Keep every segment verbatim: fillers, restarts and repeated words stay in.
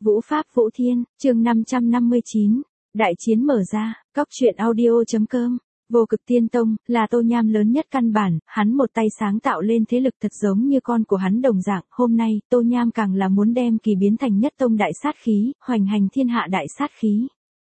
Vũ Pháp Vũ Thiên, chương năm trăm năm mươi chín, Đại chiến mở ra, cóc truyện audio.com. Vô Cực Tiên Tông, là Tô Nham lớn nhất căn bản, hắn một tay sáng tạo lên thế lực thật giống như con của hắn đồng dạng, hôm nay, Tô Nham càng là muốn đem kỳ biến thành nhất tông đại sát khí, hoành hành thiên hạ đại sát khí.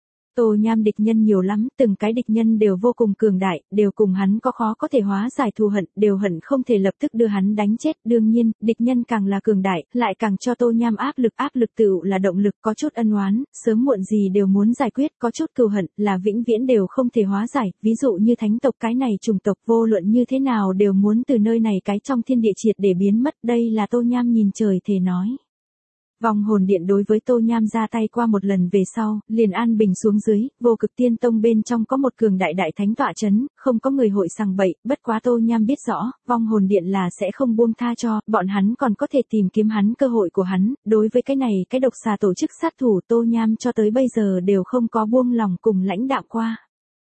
Tô Nham địch nhân nhiều lắm, từng cái địch nhân đều vô cùng cường đại, đều cùng hắn có khó có thể hóa giải thù hận, đều hận không thể lập tức đưa hắn đánh chết, đương nhiên, địch nhân càng là cường đại, lại càng cho Tô Nham áp lực, áp lực tựu là động lực, có chút ân oán, sớm muộn gì đều muốn giải quyết, có chút cừu hận, là vĩnh viễn đều không thể hóa giải, ví dụ như thánh tộc cái này chủng tộc vô luận như thế nào đều muốn từ nơi này cái trong thiên địa triệt để biến mất, đây là Tô Nham nhìn trời thề nói. Vong hồn điện đối với Tô Nham ra tay qua một lần về sau, liền an bình xuống dưới, Vô Cực Tiên Tông bên trong có một cường đại đại thánh tọa chấn, không có người hội sằng bậy, bất quá Tô Nham biết rõ, vong hồn điện là sẽ không buông tha cho, bọn hắn còn có thể tìm kiếm hắn cơ hội của hắn, đối với cái này cái độc xà tổ chức sát thủ Tô Nham cho tới bây giờ đều không có buông lòng cùng lãnh đạm qua.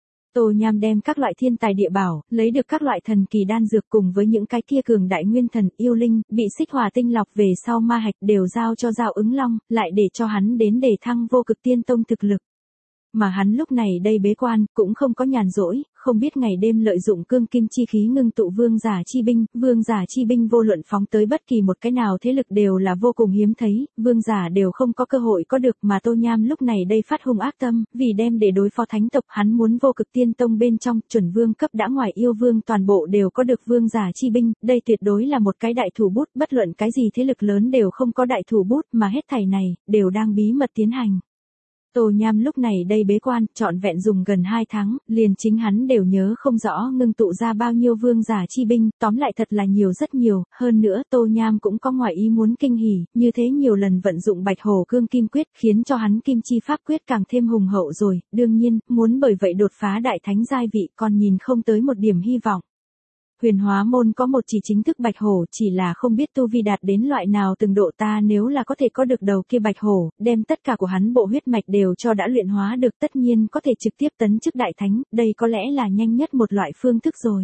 Tô Nham đem các loại thiên tài địa bảo, lấy được các loại thần kỳ đan dược cùng với những cái kia cường đại nguyên thần yêu linh, bị xích hỏa tinh lọc về sau ma hạch đều giao cho Giao Ứng Long, lại để cho hắn đến để thăng Vô Cực Tiên Tông thực lực. Mà hắn lúc này đây bế quan, cũng không có nhàn rỗi, không biết ngày đêm lợi dụng cương kim chi khí ngưng tụ vương giả chi binh, vương giả chi binh vô luận phóng tới bất kỳ một cái nào thế lực đều là vô cùng hiếm thấy, vương giả đều không có cơ hội có được mà Tô Nham lúc này đây phát hung ác tâm, vì đem để đối phó thánh tộc hắn muốn Vô Cực Tiên Tông bên trong, chuẩn vương cấp đã ngoài yêu vương toàn bộ đều có được vương giả chi binh, đây tuyệt đối là một cái đại thủ bút, bất luận cái gì thế lực lớn đều không có đại thủ bút mà hết thảy này, đều đang bí mật tiến hành. Tô Nham lúc này đây bế quan, trọn vẹn dùng gần hai tháng, liền chính hắn đều nhớ không rõ ngưng tụ ra bao nhiêu vương giả chi binh, tóm lại thật là nhiều rất nhiều, hơn nữa Tô Nham cũng có ngoài ý muốn kinh hỉ, như thế nhiều lần vận dụng Bạch Hổ Cương Kim Quyết, khiến cho hắn Kim Chi Pháp Quyết càng thêm hùng hậu rồi, đương nhiên, muốn bởi vậy đột phá đại thánh giai vị còn nhìn không tới một điểm hy vọng. Huyền Hóa Môn có một chỉ chính thức Bạch Hổ, chỉ là không biết tu vi đạt đến loại nào từng độ, ta nếu là có thể có được đầu kia Bạch Hổ, đem tất cả của hắn bộ huyết mạch đều cho đã luyện hóa được, tất nhiên có thể trực tiếp tấn chức đại thánh, đây có lẽ là nhanh nhất một loại phương thức rồi.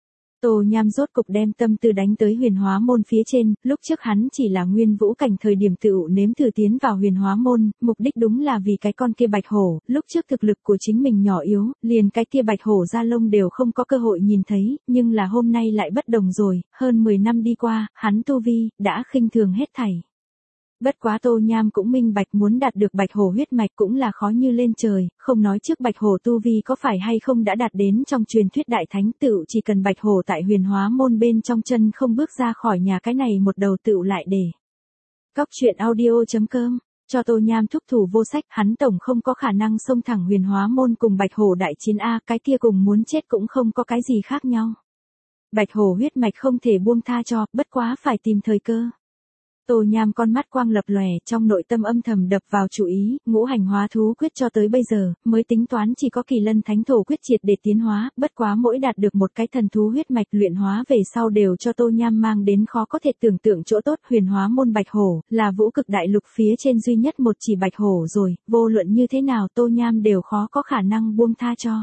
Tô Nham rốt cục đem tâm tư đánh tới Huyền Hóa Môn phía trên, lúc trước hắn chỉ là nguyên vũ cảnh thời điểm tựu nếm thử tiến vào Huyền Hóa Môn, mục đích đúng là vì cái con kia Bạch Hổ, lúc trước thực lực của chính mình nhỏ yếu, liền cái kia Bạch Hổ da lông đều không có cơ hội nhìn thấy, nhưng là hôm nay lại bất đồng rồi, hơn mười năm đi qua, hắn tu vi, đã khinh thường hết thảy. Bất quá Tô Nham cũng minh bạch muốn đạt được Bạch Hổ huyết mạch cũng là khó như lên trời, không nói trước Bạch Hổ tu vi có phải hay không đã đạt đến trong truyền thuyết đại thánh tựu chỉ cần Bạch Hổ tại Huyền Hóa Môn bên trong chân không bước ra khỏi nhà cái này một đầu tựu lại để. Cóc truyện audio.com, cho Tô Nham thúc thủ vô sách, hắn tổng không có khả năng xông thẳng Huyền Hóa Môn cùng Bạch Hổ đại chiến A, cái kia cùng muốn chết cũng không có cái gì khác nhau. Bạch Hổ huyết mạch không thể buông tha cho, bất quá phải tìm thời cơ. Tô Nham con mắt quang lập lòe, trong nội tâm âm thầm đập vào chủ ý, ngũ hành hóa thú quyết cho tới bây giờ, mới tính toán chỉ có kỳ lân thánh thổ quyết triệt để tiến hóa, bất quá mỗi đạt được một cái thần thú huyết mạch luyện hóa về sau đều cho Tô Nham mang đến khó có thể tưởng tượng chỗ tốt. Huyền Hóa Môn Bạch Hổ, là vũ cực đại lục phía trên duy nhất một chỉ Bạch Hổ rồi, vô luận như thế nào Tô Nham đều khó có khả năng buông tha cho.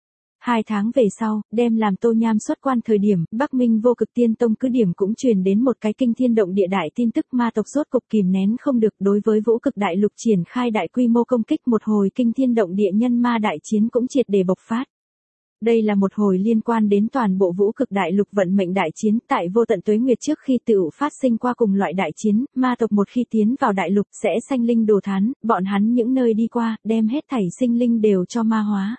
Hai tháng về sau, đem làm Tô Nham xuất quan thời điểm, Bắc Minh Vô Cực Tiên Tông cứ điểm cũng truyền đến một cái kinh thiên động địa đại tin tức, ma tộc rốt cục kìm nén không được, đối với vũ cực đại lục triển khai đại quy mô công kích, một hồi kinh thiên động địa nhân ma đại chiến cũng triệt để bộc phát. Đây là một hồi liên quan đến toàn bộ vũ cực đại lục vận mệnh đại chiến, tại vô tận tuế nguyệt trước khi tựu phát sinh qua cùng loại đại chiến, ma tộc một khi tiến vào đại lục sẽ sanh linh đồ thán, bọn hắn những nơi đi qua, đem hết thảy sinh linh đều cho ma hóa.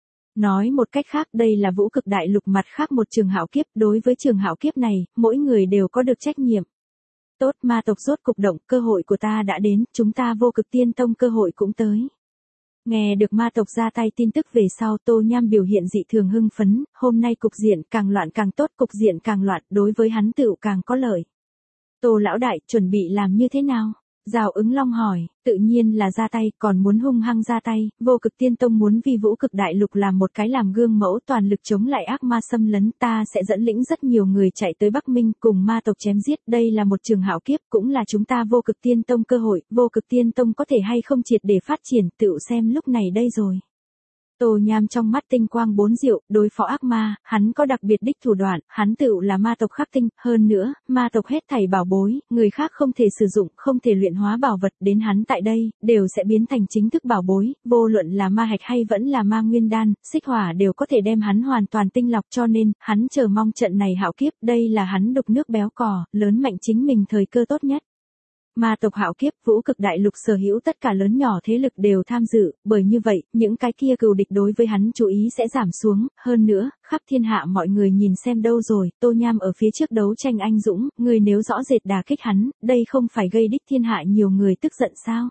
Nói một cách khác, đây là vũ cực đại lục mặt khác một trường hạo kiếp, đối với trường hạo kiếp này, mỗi người đều có được trách nhiệm. Tốt, ma tộc rốt cục động, cơ hội của ta đã đến, chúng ta Vô Cực Tiên Tông cơ hội cũng tới. Nghe được ma tộc ra tay tin tức về sau, Tô Nham biểu hiện dị thường hưng phấn, hôm nay cục diện càng loạn càng tốt, cục diện càng loạn, đối với hắn tựu càng có lợi. Tô lão đại, chuẩn bị làm như thế nào? Giao Ứng Long hỏi, tự nhiên là ra tay, còn muốn hung hăng ra tay, Vô Cực Tiên Tông muốn vì vũ cực đại lục làm một cái làm gương mẫu, toàn lực chống lại ác ma xâm lấn, ta sẽ dẫn lĩnh rất nhiều người chạy tới Bắc Minh cùng ma tộc chém giết, đây là một trường hạo kiếp, cũng là chúng ta Vô Cực Tiên Tông cơ hội, Vô Cực Tiên Tông có thể hay không triệt để phát triển, tự xem lúc này đây rồi. Tô Nham trong mắt tinh quang bốn diệu, đối phó ác ma, hắn có đặc biệt đích thủ đoạn, hắn tựu là ma tộc khắc tinh, hơn nữa, ma tộc hết thảy bảo bối, người khác không thể sử dụng, không thể luyện hóa bảo vật, đến hắn tại đây, đều sẽ biến thành chính thức bảo bối, vô luận là ma hạch hay vẫn là ma nguyên đan, xích hỏa đều có thể đem hắn hoàn toàn tinh lọc, cho nên, hắn chờ mong trận này hạo kiếp, đây là hắn đục nước béo cò, lớn mạnh chính mình thời cơ tốt nhất. Ma tộc hạo kiếp, vũ cực đại lục sở hữu tất cả lớn nhỏ thế lực đều tham dự, bởi như vậy, những cái kia cừu địch đối với hắn chú ý sẽ giảm xuống, hơn nữa, khắp thiên hạ mọi người nhìn xem đâu rồi, Tô Nham ở phía trước đấu tranh anh dũng, người nếu rõ rệt đả kích hắn, đây không phải gây đích thiên hạ nhiều người tức giận sao?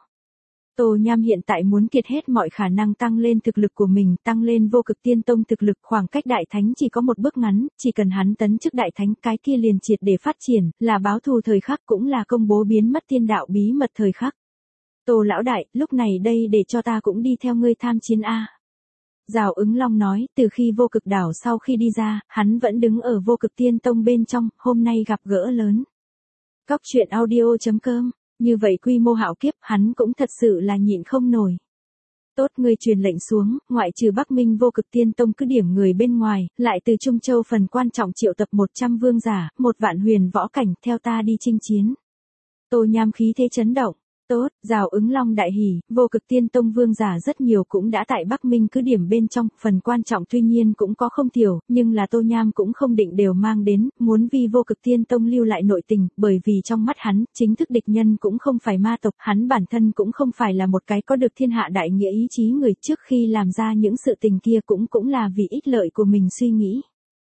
Tô Nham hiện tại muốn kiệt hết mọi khả năng tăng lên thực lực của mình, tăng lên vô cực tiên tông thực lực, khoảng cách đại thánh chỉ có một bước ngắn, chỉ cần hắn tấn chức đại thánh, cái kia liền triệt để phát triển, là báo thù thời khắc cũng là công bố biến mất tiên đạo bí mật thời khắc. Tô lão đại, lúc này đây để cho ta cũng đi theo ngươi tham chiến a. Giào Ứng Long nói, từ khi vô cực đảo sau khi đi ra, hắn vẫn đứng ở vô cực tiên tông bên trong, hôm nay gặp gỡ lớn. Cóc truyện audio chấm com. Như vậy quy mô hạo kiếp, hắn cũng thật sự là nhịn không nổi. Tốt, ngươi truyền lệnh xuống, ngoại trừ Bắc Minh vô cực tiên tông cứ điểm người bên ngoài, lại từ Trung Châu phần quan trọng triệu tập một trăm vương giả, một vạn huyền võ cảnh, theo ta đi chinh chiến. Tô Nham khí thế chấn động. Tốt, Giào Ứng Long đại hỉ, vô cực tiên tông vương giả rất nhiều cũng đã tại Bắc Minh cứ điểm bên trong, phần quan trọng tuy nhiên cũng có không thiểu, nhưng là Tô Nham cũng không định đều mang đến, muốn vì vô cực tiên tông lưu lại nội tình, bởi vì trong mắt hắn, chính thức địch nhân cũng không phải ma tộc, hắn bản thân cũng không phải là một cái có được thiên hạ đại nghĩa ý chí người, trước khi làm ra những sự tình kia cũng cũng là vì ích lợi của mình suy nghĩ.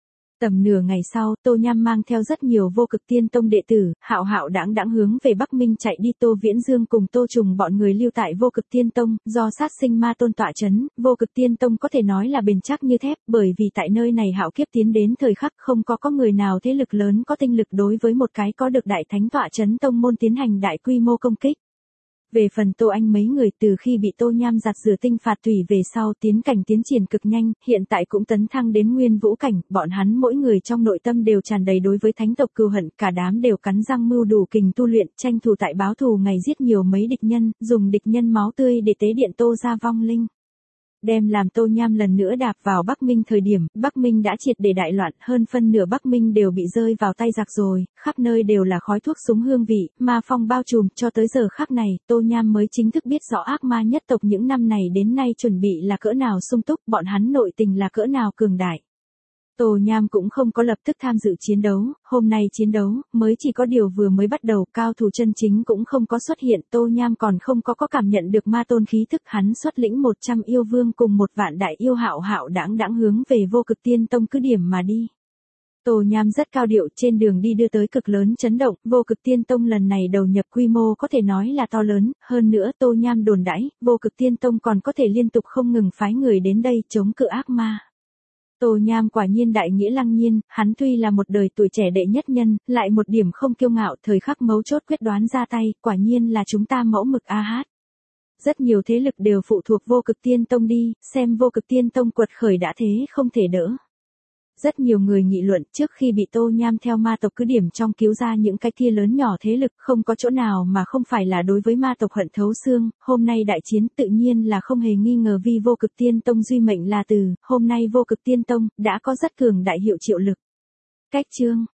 Tầm nửa ngày sau, Tô Nham mang theo rất nhiều vô cực tiên tông đệ tử, hạo hạo đãng đãng hướng về Bắc Minh chạy đi. Tô Viễn Dương cùng Tô Trùng bọn người lưu tại vô cực tiên tông, do sát sinh ma tôn tọa chấn, vô cực tiên tông có thể nói là bền chắc như thép, bởi vì tại nơi này hạo kiếp tiến đến thời khắc không có có người nào thế lực lớn có tinh lực đối với một cái có được đại thánh tọa chấn tông môn tiến hành đại quy mô công kích. Về phần Tô Anh mấy người từ khi bị Tô Nham giặt rửa tinh phạt thủy về sau tiến cảnh tiến triển cực nhanh, hiện tại cũng tấn thăng đến nguyên vũ cảnh, bọn hắn mỗi người trong nội tâm đều tràn đầy đối với thánh tộc cừu hận, cả đám đều cắn răng mưu đủ kình tu luyện, tranh thủ tại báo thù ngày giết nhiều mấy địch nhân, dùng địch nhân máu tươi để tế điện Tô gia vong linh. Đem làm Tô Nham lần nữa đạp vào Bắc Minh thời điểm, Bắc Minh đã triệt để đại loạn, hơn phân nửa Bắc Minh đều bị rơi vào tay giặc rồi, khắp nơi đều là khói thuốc súng hương vị, ma phong bao trùm, cho tới giờ khắc này, Tô Nham mới chính thức biết rõ ác ma nhất tộc những năm này đến nay chuẩn bị là cỡ nào sung túc, bọn hắn nội tình là cỡ nào cường đại. Tô Nham cũng không có lập tức tham dự chiến đấu, hôm nay chiến đấu, mới chỉ có điều vừa mới bắt đầu, cao thủ chân chính cũng không có xuất hiện, Tô Nham còn không có có cảm nhận được ma tôn khí thức, hắn xuất lĩnh một trăm yêu vương cùng một vạn đại yêu hạo hạo đãng đãng hướng về vô cực tiên tông cứ điểm mà đi. Tô Nham rất cao điệu, trên đường đi đưa tới cực lớn chấn động, vô cực tiên tông lần này đầu nhập quy mô có thể nói là to lớn, hơn nữa Tô Nham đồn đãi, vô cực tiên tông còn có thể liên tục không ngừng phái người đến đây chống cự ác ma. Tô Nham quả nhiên đại nghĩa lăng nhiên, hắn tuy là một đời tuổi trẻ đệ nhất nhân, lại một điểm không kiêu ngạo, thời khắc mấu chốt quyết đoán ra tay, quả nhiên là chúng ta mẫu mực a hát. Rất nhiều thế lực đều phụ thuộc vô cực tiên tông đi, xem vô cực tiên tông quật khởi đã thế không thể đỡ. Rất nhiều người nghị luận trước khi bị Tô Nham theo ma tộc cứ điểm trong cứu ra những cái kia lớn nhỏ thế lực, không có chỗ nào mà không phải là đối với ma tộc hận thấu xương, hôm nay đại chiến tự nhiên là không hề nghi ngờ vì vô cực tiên tông duy mệnh là từ, hôm nay vô cực tiên tông đã có rất cường đại hiệu triệu lực. Cách chương